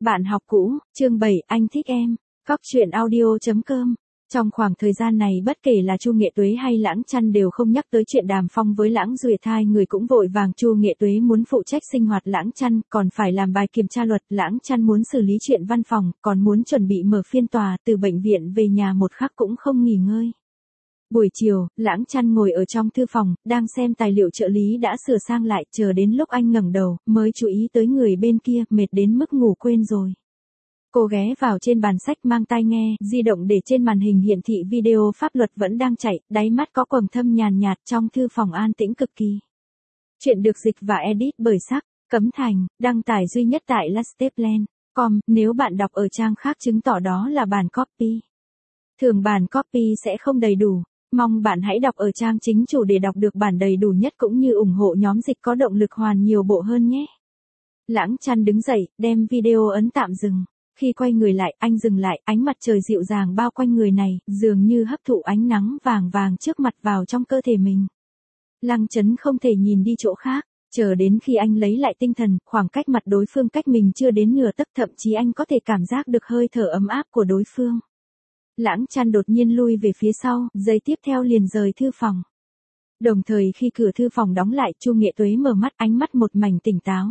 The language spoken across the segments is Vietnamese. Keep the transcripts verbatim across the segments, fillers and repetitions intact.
Bạn học cũ, chương bảy, anh thích em. Cóc truyện audio chấm com. Trong khoảng thời gian này bất kể là Chu Nghệ Tuế hay Lãng Chăn đều không nhắc tới chuyện Đàm Phong với Lãng Duyệt, hai người cũng vội vàng. Chu Nghệ Tuế muốn phụ trách sinh hoạt Lãng Chăn, còn phải làm bài kiểm tra luật. Lãng Chăn muốn xử lý chuyện văn phòng, còn muốn chuẩn bị mở phiên tòa. Từ bệnh viện về nhà một khắc cũng không nghỉ ngơi. Buổi chiều, Lãng Chăn ngồi ở trong thư phòng, đang xem tài liệu trợ lý đã sửa sang lại, chờ đến lúc anh ngẩng đầu, mới chú ý tới người bên kia, mệt đến mức ngủ quên rồi. Cô ghé vào trên bàn sách mang tai nghe, di động để trên màn hình hiển thị video pháp luật vẫn đang chạy, đáy mắt có quầng thâm nhàn nhạt, trong thư phòng an tĩnh cực kỳ. Chuyện được dịch và edit bởi Sắc, Cấm Thành, đăng tải duy nhất tại lasteplan chấm com, nếu bạn đọc ở trang khác chứng tỏ đó là bản copy. Thường bản copy sẽ không đầy đủ. Mong bạn hãy đọc ở trang chính chủ để đọc được bản đầy đủ nhất cũng như ủng hộ nhóm dịch có động lực hoàn nhiều bộ hơn nhé. Lãng Chăn đứng dậy, đem video ấn tạm dừng. Khi quay người lại, anh dừng lại, ánh mặt trời dịu dàng bao quanh người này, dường như hấp thụ ánh nắng vàng vàng trước mặt vào trong cơ thể mình. Lăng Chấn không thể nhìn đi chỗ khác, chờ đến khi anh lấy lại tinh thần, khoảng cách mặt đối phương cách mình chưa đến nửa tấc, thậm chí anh có thể cảm giác được hơi thở ấm áp của đối phương. Lãng Chăn đột nhiên lui về phía sau, giây tiếp theo liền rời thư phòng. Đồng thời khi cửa thư phòng đóng lại, Chu Nghệ Tuế mở mắt, ánh mắt một mảnh tỉnh táo.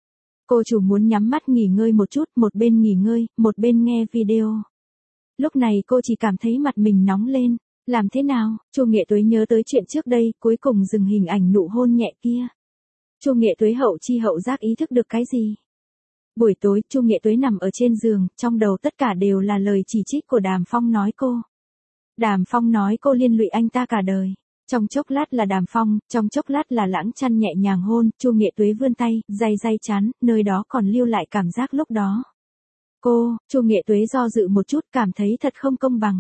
Cô chủ muốn nhắm mắt nghỉ ngơi một chút, một bên nghỉ ngơi, một bên nghe video. Lúc này cô chỉ cảm thấy mặt mình nóng lên. Làm thế nào? Chu Nghệ Tuế nhớ tới chuyện trước đây, cuối cùng dừng hình ảnh nụ hôn nhẹ kia. Chu Nghệ Tuế hậu chi hậu giác ý thức được cái gì? Buổi tối, Chu Nghệ Tuế nằm ở trên giường, trong đầu tất cả đều là lời chỉ trích của Đàm Phong nói cô. Đàm Phong nói cô liên lụy anh ta cả đời. Trong chốc lát là Đàm Phong, trong chốc lát là Lãng Chăn nhẹ nhàng hôn, Chu Nghệ Tuế vươn tay, day day chán, nơi đó còn lưu lại cảm giác lúc đó. Cô, Chu Nghệ Tuế do dự một chút, cảm thấy thật không công bằng.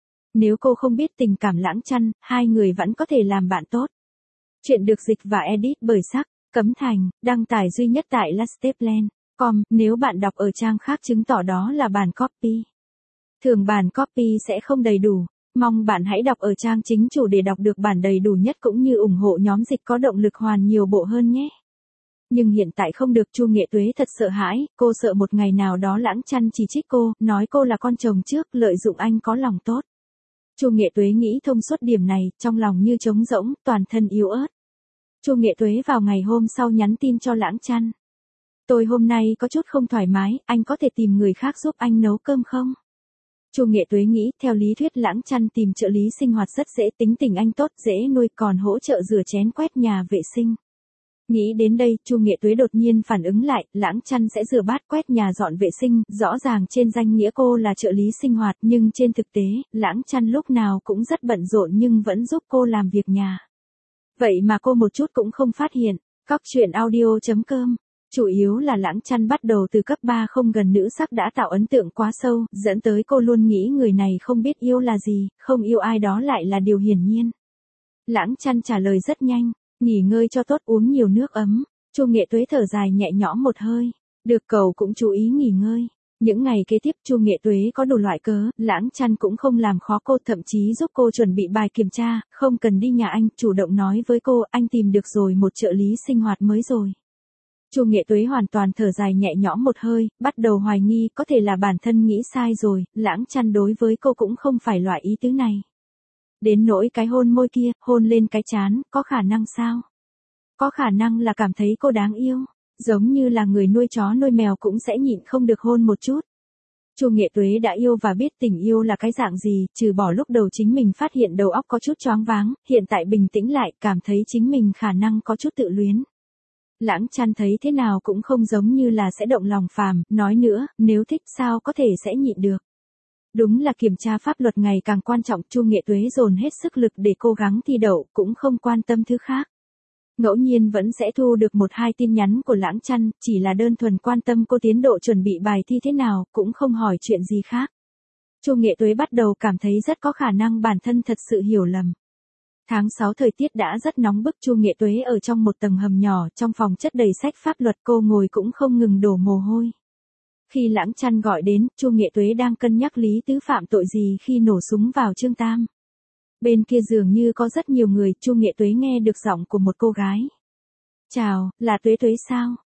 Nếu cô không biết tình cảm Lãng Chăn, hai người vẫn có thể làm bạn tốt. Chuyện được dịch và edit bởi Sắc, Cấm Thành, đăng tải duy nhất tại lasteplan chấm com, nếu bạn đọc ở trang khác chứng tỏ đó là bản copy. Thường bản copy sẽ không đầy đủ. Mong bạn hãy đọc ở trang chính chủ để đọc được bản đầy đủ nhất cũng như ủng hộ nhóm dịch có động lực hoàn nhiều bộ hơn nhé. Nhưng hiện tại không được. Chu Nghệ Tuế thật sợ hãi, cô sợ một ngày nào đó Lãng Chăn chỉ trích cô, nói cô là con chồng trước, lợi dụng anh có lòng tốt. Chu Nghệ Tuế nghĩ thông suốt điểm này, trong lòng như trống rỗng, toàn thân yếu ớt. Chu Nghệ Tuế vào ngày hôm sau nhắn tin cho Lãng Chăn. Tôi hôm nay có chút không thoải mái, anh có thể tìm người khác giúp anh nấu cơm không? Chu Nghệ Tuế nghĩ, theo lý thuyết Lãng Chăn tìm trợ lý sinh hoạt rất dễ, tính tình anh tốt, dễ nuôi, còn hỗ trợ rửa chén quét nhà vệ sinh. Nghĩ đến đây, Chu Nghệ Tuế đột nhiên phản ứng lại, Lãng Chăn sẽ rửa bát quét nhà dọn vệ sinh, rõ ràng trên danh nghĩa cô là trợ lý sinh hoạt, nhưng trên thực tế, Lãng Chăn lúc nào cũng rất bận rộn nhưng vẫn giúp cô làm việc nhà. Vậy mà cô một chút cũng không phát hiện. Cóc truyện audio chấm com. Chủ yếu là Lãng Chăn bắt đầu từ cấp ba không gần nữ sắc đã tạo ấn tượng quá sâu, dẫn tới cô luôn nghĩ người này không biết yêu là gì, không yêu ai đó lại là điều hiển nhiên. Lãng Chăn trả lời rất nhanh, nghỉ ngơi cho tốt, uống nhiều nước ấm. Chu Nghệ Tuế thở dài nhẹ nhõm một hơi, được cậu cũng chú ý nghỉ ngơi. Những ngày kế tiếp Chu Nghệ Tuế có đủ loại cớ, Lãng Chăn cũng không làm khó cô, thậm chí giúp cô chuẩn bị bài kiểm tra, không cần đi nhà anh, chủ động nói với cô, anh tìm được rồi, một trợ lý sinh hoạt mới rồi. Chu Nghệ Tuế hoàn toàn thở dài nhẹ nhõm một hơi, bắt đầu hoài nghi, có thể là bản thân nghĩ sai rồi, Lãng Chăn đối với cô cũng không phải loại ý tứ này. Đến nỗi cái hôn môi kia, hôn lên cái trán, có khả năng sao? Có khả năng là cảm thấy cô đáng yêu, giống như là người nuôi chó nuôi mèo cũng sẽ nhịn không được hôn một chút. Chu Nghệ Tuế đã yêu và biết tình yêu là cái dạng gì, trừ bỏ lúc đầu chính mình phát hiện đầu óc có chút choáng váng, hiện tại bình tĩnh lại, cảm thấy chính mình khả năng có chút tự luyến. Lãng Chăn thấy thế nào cũng không giống như là sẽ động lòng phàm, nói nữa, nếu thích sao có thể sẽ nhịn được. Đúng là kiểm tra pháp luật ngày càng quan trọng, Chu Nghệ Tuế dồn hết sức lực để cố gắng thi đậu, cũng không quan tâm thứ khác. Ngẫu nhiên vẫn sẽ thu được một hai tin nhắn của Lãng Chăn, chỉ là đơn thuần quan tâm cô tiến độ chuẩn bị bài thi thế nào, cũng không hỏi chuyện gì khác. Chu Nghệ Tuế bắt đầu cảm thấy rất có khả năng bản thân thật sự hiểu lầm. Tháng sáu thời tiết đã rất nóng bức, Chu Nghệ Tuế ở trong một tầng hầm nhỏ, trong phòng chất đầy sách pháp luật, cô ngồi cũng không ngừng đổ mồ hôi. Khi Lãng Chăn gọi đến, Chu Nghệ Tuế đang cân nhắc Lý Tứ phạm tội gì khi nổ súng vào Trương Tam. Bên kia dường như có rất nhiều người, Chu Nghệ Tuế nghe được giọng của một cô gái. Chào, là Tuế Tuế sao?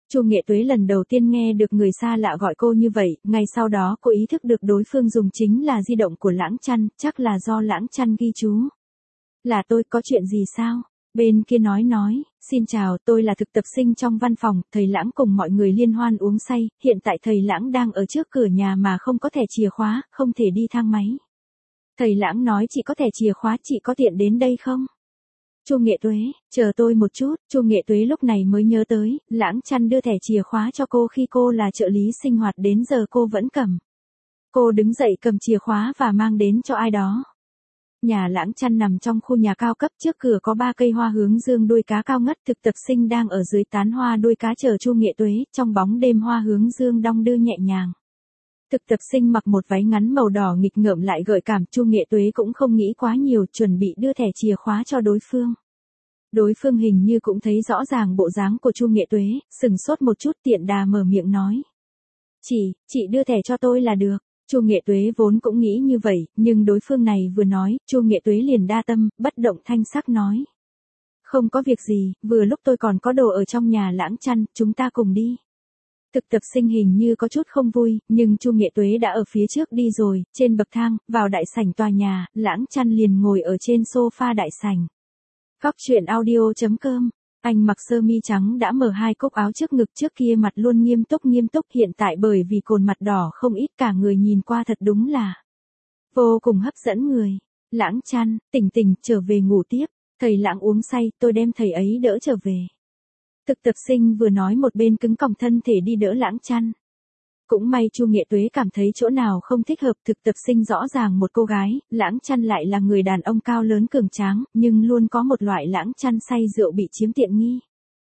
Chu Nghệ Tuế lần đầu tiên nghe được người xa lạ gọi cô như vậy, ngay sau đó cô ý thức được đối phương dùng chính là di động của Lãng Chăn, chắc là do Lãng Chăn ghi chú. Là tôi, có chuyện gì sao? Bên kia nói nói, xin chào, tôi là thực tập sinh trong văn phòng, thầy Lãng cùng mọi người liên hoan uống say, hiện tại thầy Lãng đang ở trước cửa nhà mà không có thẻ chìa khóa, không thể đi thang máy. Thầy Lãng nói chị có thẻ chìa khóa, chị có tiện đến đây không? Chu Nghệ Tuế, chờ tôi một chút, Chu Nghệ Tuế lúc này mới nhớ tới, Lãng Chăn đưa thẻ chìa khóa cho cô khi cô là trợ lý sinh hoạt đến giờ cô vẫn cầm. Cô đứng dậy cầm chìa khóa và mang đến cho ai đó. Nhà Lãng Chăn nằm trong khu nhà cao cấp, trước cửa có ba cây hoa hướng dương đuôi cá cao ngất, thực tập sinh đang ở dưới tán hoa đuôi cá chờ Chu Nghệ Tuế, trong bóng đêm hoa hướng dương đong đưa nhẹ nhàng. Thực tập sinh mặc một váy ngắn màu đỏ nghịch ngợm lại gợi cảm, Chu Nghệ Tuế cũng không nghĩ quá nhiều, chuẩn bị đưa thẻ chìa khóa cho đối phương. Đối phương hình như cũng thấy rõ ràng bộ dáng của Chu Nghệ Tuế, sừng sốt một chút tiện đà mở miệng nói. Chị, chị đưa thẻ cho tôi là được. Chu Nghệ Tuế vốn cũng nghĩ như vậy, nhưng đối phương này vừa nói, Chu Nghệ Tuế liền đa tâm, bất động thanh sắc nói. Không có việc gì, vừa lúc tôi còn có đồ ở trong nhà Lãng Chăn, chúng ta cùng đi. Thực tập sinh hình như có chút không vui, nhưng Chu Nghệ Tuế đã ở phía trước đi rồi, trên bậc thang, vào đại sảnh tòa nhà, Lãng Chăn liền ngồi ở trên sofa đại sảnh. Góc truyện audio chấm com. Anh mặc sơ mi trắng đã mở hai cúc áo trước ngực, trước kia mặt luôn nghiêm túc nghiêm túc, hiện tại bởi vì cồn mặt đỏ không ít, cả người nhìn qua thật đúng là vô cùng hấp dẫn người. Lãng Chăn, tỉnh tỉnh, trở về ngủ tiếp. Thầy Lãng uống say, tôi đem thầy ấy đỡ trở về. Thực tập sinh vừa nói một bên cứng còng thân thể đi đỡ Lãng Chăn. Cũng may Chu Nghệ Tuế cảm thấy chỗ nào không thích hợp, thực tập sinh rõ ràng một cô gái, Lãng Chăn lại là người đàn ông cao lớn cường tráng, nhưng luôn có một loại Lãng Chăn say rượu bị chiếm tiện nghi.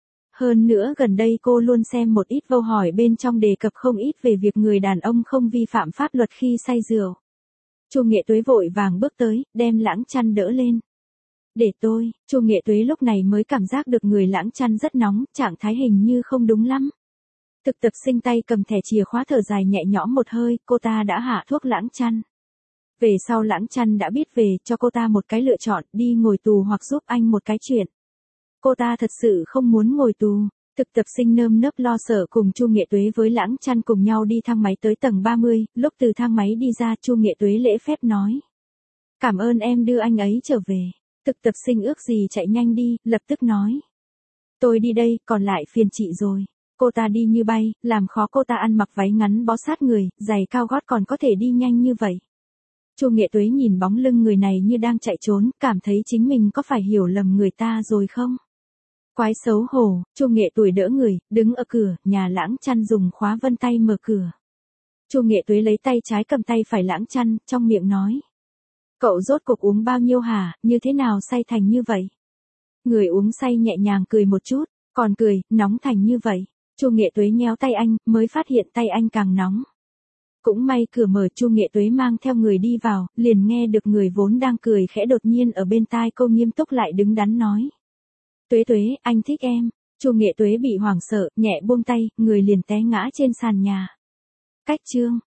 Hơn nữa gần đây cô luôn xem một ít câu hỏi bên trong đề cập không ít về việc người đàn ông không vi phạm pháp luật khi say rượu. Chu Nghệ Tuế vội vàng bước tới, đem Lãng Chăn đỡ lên. Để tôi, Chu Nghệ Tuế lúc này mới cảm giác được người Lãng Chăn rất nóng, trạng thái hình như không đúng lắm. Thực tập sinh tay cầm thẻ chìa khóa thở dài nhẹ nhõm một hơi, cô ta đã hạ thuốc Lãng Chăn. Về sau Lãng Chăn đã biết về, cho cô ta một cái lựa chọn, đi ngồi tù hoặc giúp anh một cái chuyện. Cô ta thật sự không muốn ngồi tù. Thực tập sinh nơm nớp lo sợ cùng Chu Nghệ Tuế với Lãng Chăn cùng nhau đi thang máy tới tầng ba mươi, lúc từ thang máy đi ra Chu Nghệ Tuế lễ phép nói. Cảm ơn em đưa anh ấy trở về. Thực tập sinh ước gì chạy nhanh đi, lập tức nói. Tôi đi đây, còn lại phiền chị rồi. Cô ta đi như bay, làm khó cô ta ăn mặc váy ngắn bó sát người, giày cao gót còn có thể đi nhanh như vậy. Chu Nghệ Tuế nhìn bóng lưng người này như đang chạy trốn, cảm thấy chính mình có phải hiểu lầm người ta rồi không? Quái xấu hổ, Chu Nghệ Tuế đỡ người, đứng ở cửa, nhà Lãng Chăn dùng khóa vân tay mở cửa. Chu Nghệ Tuế lấy tay trái cầm tay phải Lãng Chăn, trong miệng nói. Cậu rốt cuộc uống bao nhiêu hả, như thế nào say thành như vậy? Người uống say nhẹ nhàng cười một chút, còn cười, nóng thành như vậy. Chu Nghệ Tuế nhéo tay anh, mới phát hiện tay anh càng nóng. Cũng may cửa mở, Chu Nghệ Tuế mang theo người đi vào, liền nghe được người vốn đang cười khẽ đột nhiên ở bên tai cô nghiêm túc lại đứng đắn nói. Tuế Tuế, anh thích em. Chu Nghệ Tuế bị hoảng sợ, nhẹ buông tay, người liền té ngã trên sàn nhà. Cách chương.